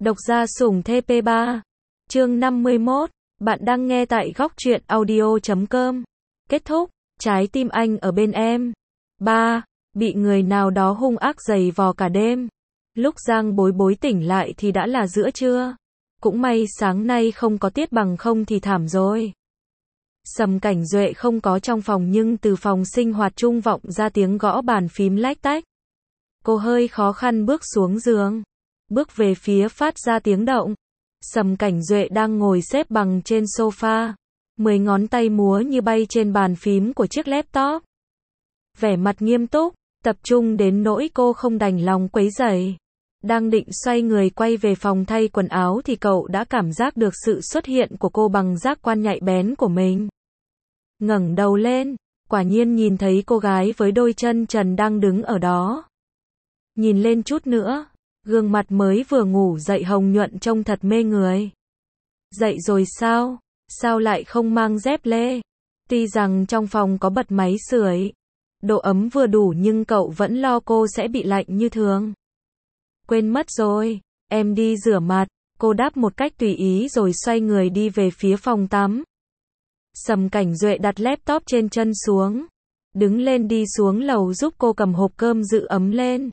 Độc gia sủng TP3. Chương 51. Bạn đang nghe tại góc truyện audio.com. Kết thúc. Trái tim anh ở bên em. 3. Bị người nào đó hung ác giày vò cả đêm. Lúc Giang Bối Bối tỉnh lại thì đã là giữa trưa. Cũng may sáng nay không có tiết, bằng không thì thảm rồi. Sầm Cảnh Duệ không có trong phòng, nhưng từ phòng sinh hoạt chung vọng ra tiếng gõ bàn phím lách tách. Cô hơi khó khăn bước xuống giường, bước về phía phát ra tiếng động. Sầm Cảnh Duệ đang ngồi xếp bằng trên sofa, 10 ngón tay múa như bay trên bàn phím của chiếc laptop. Vẻ mặt nghiêm túc, tập trung đến nỗi cô không đành lòng quấy rầy. Đang định xoay người quay về phòng thay quần áo thì cậu đã cảm giác được sự xuất hiện của cô bằng giác quan nhạy bén của mình. Ngẩng đầu lên, quả nhiên nhìn thấy cô gái với đôi chân trần đang đứng ở đó. Nhìn lên chút nữa, gương mặt mới vừa ngủ dậy hồng nhuận trông thật mê người. Dậy rồi sao? Sao lại không mang dép lê? Tuy rằng trong phòng có bật máy sưởi, độ ấm vừa đủ, nhưng cậu vẫn lo cô sẽ bị lạnh như thường. Quên mất rồi, em đi rửa mặt, cô đáp một cách tùy ý rồi xoay người đi về phía phòng tắm. Sầm Cảnh Duệ đặt laptop trên chân xuống, đứng lên đi xuống lầu giúp cô cầm hộp cơm giữ ấm lên.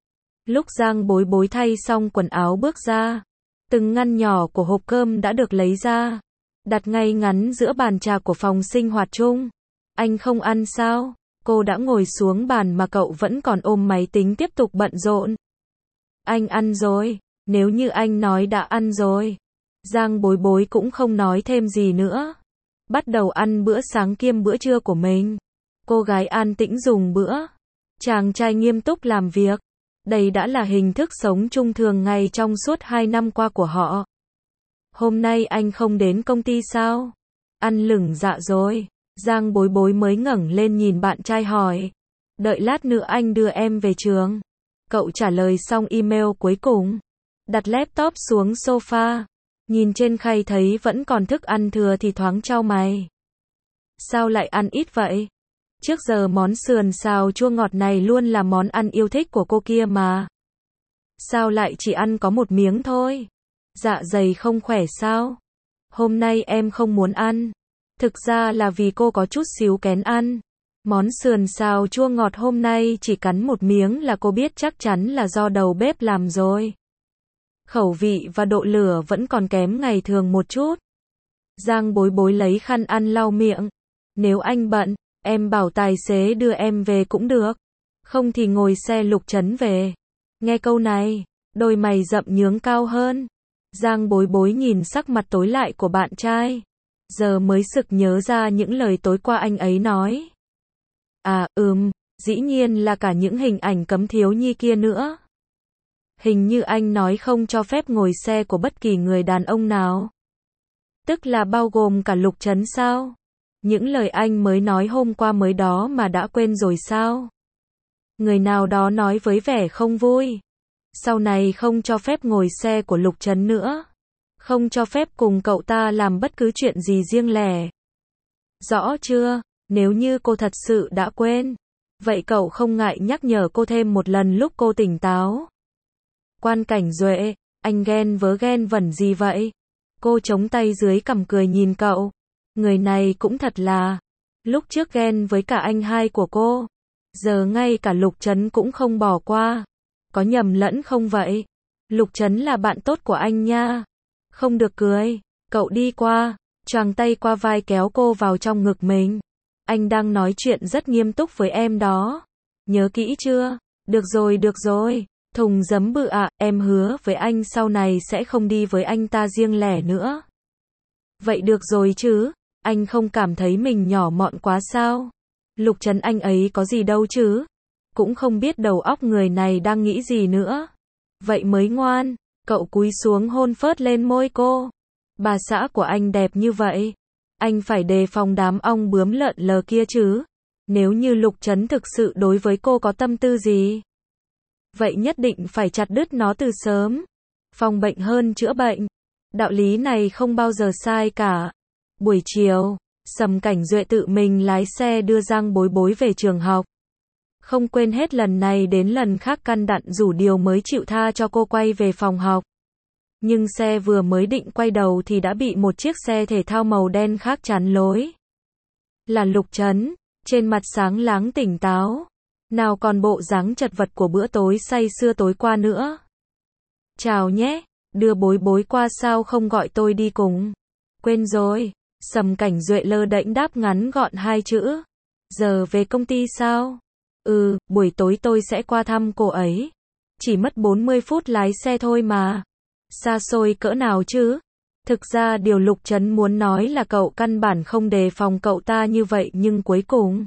Lúc Giang Bối Bối thay xong quần áo bước ra, từng ngăn nhỏ của hộp cơm đã được lấy ra, đặt ngay ngắn giữa bàn trà của phòng sinh hoạt chung. Anh không ăn sao? Cô đã ngồi xuống bàn mà cậu vẫn còn ôm máy tính tiếp tục bận rộn. Anh ăn rồi, nếu như anh nói đã ăn rồi. Giang Bối Bối cũng không nói thêm gì nữa. Bắt đầu ăn bữa sáng kiêm bữa trưa của mình. Cô gái an tĩnh dùng bữa, chàng trai nghiêm túc làm việc. Đây đã là hình thức sống chung thường ngày trong suốt 2 năm qua của họ. Hôm nay anh không đến công ty sao? Ăn lửng dạ rồi. Giang Bối Bối mới ngẩng lên nhìn bạn trai hỏi. Đợi lát nữa anh đưa em về trường. Cậu trả lời xong email cuối cùng, đặt laptop xuống sofa, nhìn trên khay thấy vẫn còn thức ăn thừa thì thoáng chau mày. Sao lại ăn ít vậy? Trước giờ món sườn xào chua ngọt này luôn là món ăn yêu thích của cô kia mà. Sao lại chỉ ăn có một miếng thôi? Dạ dày không khỏe sao? Hôm nay em không muốn ăn. Thực ra là vì cô có chút xíu kén ăn. Món sườn xào chua ngọt hôm nay chỉ cắn một miếng là cô biết chắc chắn là do đầu bếp làm rồi. Khẩu vị và độ lửa vẫn còn kém ngày thường một chút. Giang Bối Bối lấy khăn ăn lau miệng. Nếu anh bận, em bảo tài xế đưa em về cũng được. Không thì ngồi xe Lục Trấn về. Nghe câu này, đôi mày rậm nhướng cao hơn. Giang Bối Bối nhìn sắc mặt tối lại của bạn trai. Giờ mới sực nhớ ra những lời tối qua anh ấy nói. À, dĩ nhiên là cả những hình ảnh cấm thiếu nhi kia nữa. Hình như anh nói không cho phép ngồi xe của bất kỳ người đàn ông nào. Tức là bao gồm cả Lục Trấn sao? Những lời anh mới nói hôm qua mới đó mà đã quên rồi sao? Người nào đó nói với vẻ không vui. Sau này không cho phép ngồi xe của Lục Trấn nữa. Không cho phép cùng cậu ta làm bất cứ chuyện gì riêng lẻ. Rõ chưa? Nếu như cô thật sự đã quên, vậy cậu không ngại nhắc nhở cô thêm một lần lúc cô tỉnh táo. Quan Cảnh Duệ, anh ghen vẩn gì vậy? Cô chống tay dưới cằm cười nhìn cậu. Người này cũng thật là, lúc trước ghen với cả anh hai của cô, giờ ngay cả Lục Trấn cũng không bỏ qua. Có nhầm lẫn không vậy? Lục Trấn là bạn tốt của anh nha. Không được cười. Cậu đi qua, choàng tay qua vai kéo cô vào trong ngực mình. Anh đang nói chuyện rất nghiêm túc với em đó. Nhớ kỹ chưa? Được rồi. Thùng giấm bự ạ, em hứa với anh sau này sẽ không đi với anh ta riêng lẻ nữa. Vậy được rồi chứ? Anh không cảm thấy mình nhỏ mọn quá sao? Lục Trấn anh ấy có gì đâu chứ? Cũng không biết đầu óc người này đang nghĩ gì nữa. Vậy mới ngoan. Cậu cúi xuống hôn phớt lên môi cô. Bà xã của anh đẹp như vậy. Anh phải đề phòng đám ong bướm lợn lờ kia chứ. Nếu như Lục Trấn thực sự đối với cô có tâm tư gì, vậy nhất định phải chặt đứt nó từ sớm. Phòng bệnh hơn chữa bệnh. Đạo lý này không bao giờ sai cả. Buổi chiều, Sầm Cảnh Duệ tự mình lái xe đưa Giang Bối Bối về trường học. Không quên hết lần này đến lần khác căn dặn rủ điều mới chịu tha cho cô quay về phòng học. Nhưng xe vừa mới định quay đầu thì đã bị một chiếc xe thể thao màu đen khác chắn lối. Là Lục Trấn, trên mặt sáng láng tỉnh táo. Nào còn bộ dáng chật vật của bữa tối say sưa tối qua nữa. Chào nhé, đưa Bối Bối qua sao không gọi tôi đi cùng? Quên rồi. Sầm Cảnh Duệ lơ đễnh đáp ngắn gọn hai chữ. Giờ về công ty sao? Buổi tối tôi sẽ qua thăm cô ấy. Chỉ mất 40 phút lái xe thôi mà. Xa xôi cỡ nào chứ? Thực ra điều Lục Trấn muốn nói là cậu căn bản không đề phòng cậu ta như vậy nhưng cuối cùng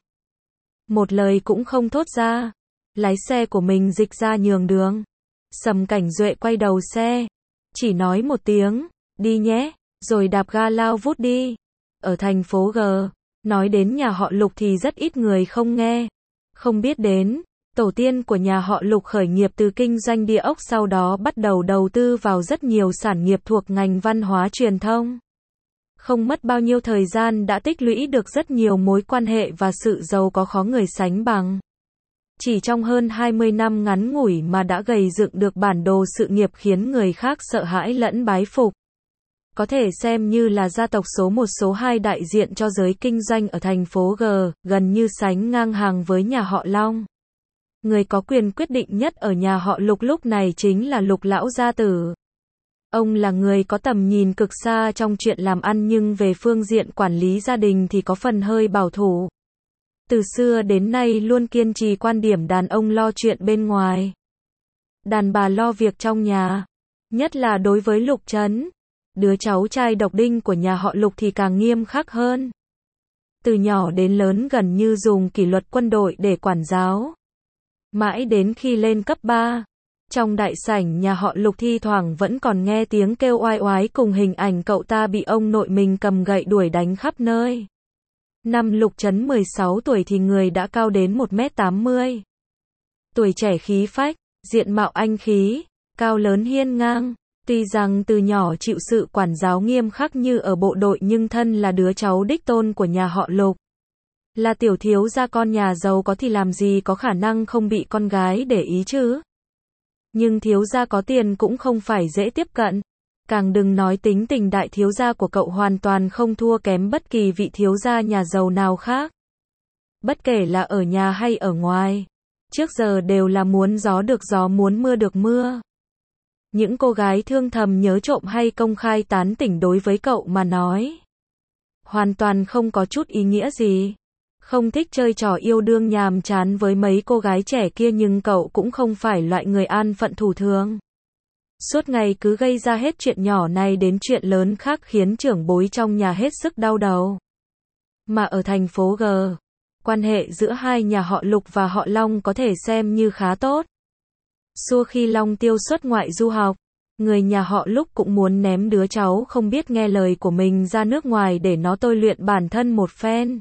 một lời cũng không thốt ra. Lái xe của mình dịch ra nhường đường. Sầm Cảnh Duệ quay đầu xe. Chỉ nói một tiếng, đi nhé, rồi đạp ga lao vút đi. Ở thành phố G, nói đến nhà họ Lục thì rất ít người không nghe. Không biết đến, tổ tiên của nhà họ Lục khởi nghiệp từ kinh doanh địa ốc sau đó bắt đầu đầu tư vào rất nhiều sản nghiệp thuộc ngành văn hóa truyền thông. Không mất bao nhiêu thời gian đã tích lũy được rất nhiều mối quan hệ và sự giàu có khó người sánh bằng. Chỉ trong hơn 20 năm ngắn ngủi mà đã gầy dựng được bản đồ sự nghiệp khiến người khác sợ hãi lẫn bái phục. Có thể xem như là gia tộc số 1 số 2 đại diện cho giới kinh doanh ở thành phố G, gần như sánh ngang hàng với nhà họ Long. Người có quyền quyết định nhất ở nhà họ Lục lúc này chính là Lục lão gia tử. Ông là người có tầm nhìn cực xa trong chuyện làm ăn nhưng về phương diện quản lý gia đình thì có phần hơi bảo thủ. Từ xưa đến nay luôn kiên trì quan điểm đàn ông lo chuyện bên ngoài, đàn bà lo việc trong nhà. Nhất là đối với Lục Trấn, đứa cháu trai độc đinh của nhà họ Lục thì càng nghiêm khắc hơn. Từ nhỏ đến lớn gần như dùng kỷ luật quân đội để quản giáo. Mãi đến khi lên cấp 3, trong đại sảnh nhà họ Lục thi thoảng vẫn còn nghe tiếng kêu oai oái cùng hình ảnh cậu ta bị ông nội mình cầm gậy đuổi đánh khắp nơi. Năm Lục Trấn 16 tuổi thì người đã cao đến 1m80. Tuổi trẻ khí phách, diện mạo anh khí, cao lớn hiên ngang. Tuy rằng từ nhỏ chịu sự quản giáo nghiêm khắc như ở bộ đội nhưng thân là đứa cháu đích tôn của nhà họ Lục. Là tiểu thiếu gia con nhà giàu có thì làm gì có khả năng không bị con gái để ý chứ. Nhưng thiếu gia có tiền cũng không phải dễ tiếp cận. Càng đừng nói tính tình đại thiếu gia của cậu hoàn toàn không thua kém bất kỳ vị thiếu gia nhà giàu nào khác. Bất kể là ở nhà hay ở ngoài, trước giờ đều là muốn gió được gió muốn mưa được mưa. Những cô gái thương thầm nhớ trộm hay công khai tán tỉnh đối với cậu mà nói hoàn toàn không có chút ý nghĩa gì. Không thích chơi trò yêu đương nhàm chán với mấy cô gái trẻ kia nhưng cậu cũng không phải loại người an phận thủ thường. Suốt ngày cứ gây ra hết chuyện nhỏ này đến chuyện lớn khác khiến trưởng bối trong nhà hết sức đau đầu. Mà ở thành phố G, quan hệ giữa hai nhà họ Lục và họ Long có thể xem như khá tốt. Xua khi Long Tiêu xuất ngoại du học, người nhà họ Lục cũng muốn ném đứa cháu không biết nghe lời của mình ra nước ngoài để nó tôi luyện bản thân một phen.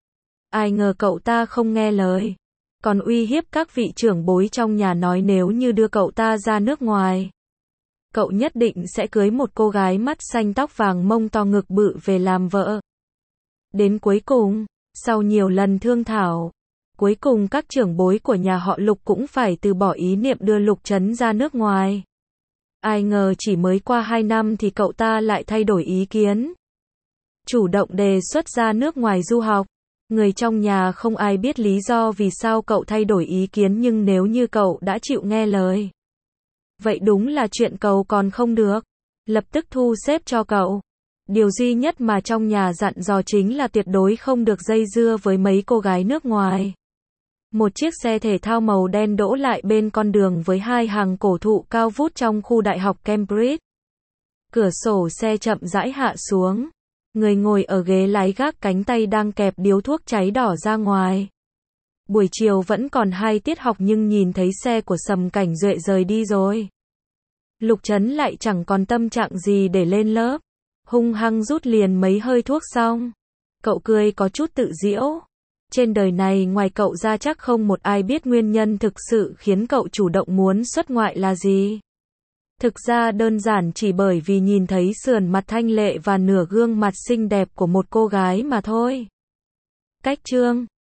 Ai ngờ cậu ta không nghe lời, còn uy hiếp các vị trưởng bối trong nhà nói nếu như đưa cậu ta ra nước ngoài, cậu nhất định sẽ cưới một cô gái mắt xanh tóc vàng mông to ngực bự về làm vợ. Đến cuối cùng, sau nhiều lần thương thảo, cuối cùng các trưởng bối của nhà họ Lục cũng phải từ bỏ ý niệm đưa Lục Trấn ra nước ngoài. Ai ngờ chỉ mới qua 2 năm thì cậu ta lại thay đổi ý kiến. Chủ động đề xuất ra nước ngoài du học. Người trong nhà không ai biết lý do vì sao cậu thay đổi ý kiến nhưng nếu như cậu đã chịu nghe lời, vậy đúng là chuyện cầu còn không được. Lập tức thu xếp cho cậu. Điều duy nhất mà trong nhà dặn dò chính là tuyệt đối không được dây dưa với mấy cô gái nước ngoài. Một chiếc xe thể thao màu đen đỗ lại bên con đường với 2 hàng cổ thụ cao vút trong khu đại học Cambridge. Cửa sổ xe chậm rãi hạ xuống. Người ngồi ở ghế lái gác cánh tay đang kẹp điếu thuốc cháy đỏ ra ngoài. Buổi chiều vẫn còn 2 tiết học nhưng nhìn thấy xe của Sầm Cảnh Duệ rời đi rồi. Lục Trấn lại chẳng còn tâm trạng gì để lên lớp. Hung hăng rút liền mấy hơi thuốc xong. Cậu cười có chút tự giễu. Trên đời này ngoài cậu ra chắc không một ai biết nguyên nhân thực sự khiến cậu chủ động muốn xuất ngoại là gì. Thực ra đơn giản chỉ bởi vì nhìn thấy sườn mặt thanh lệ và nửa gương mặt xinh đẹp của một cô gái mà thôi. Cách chương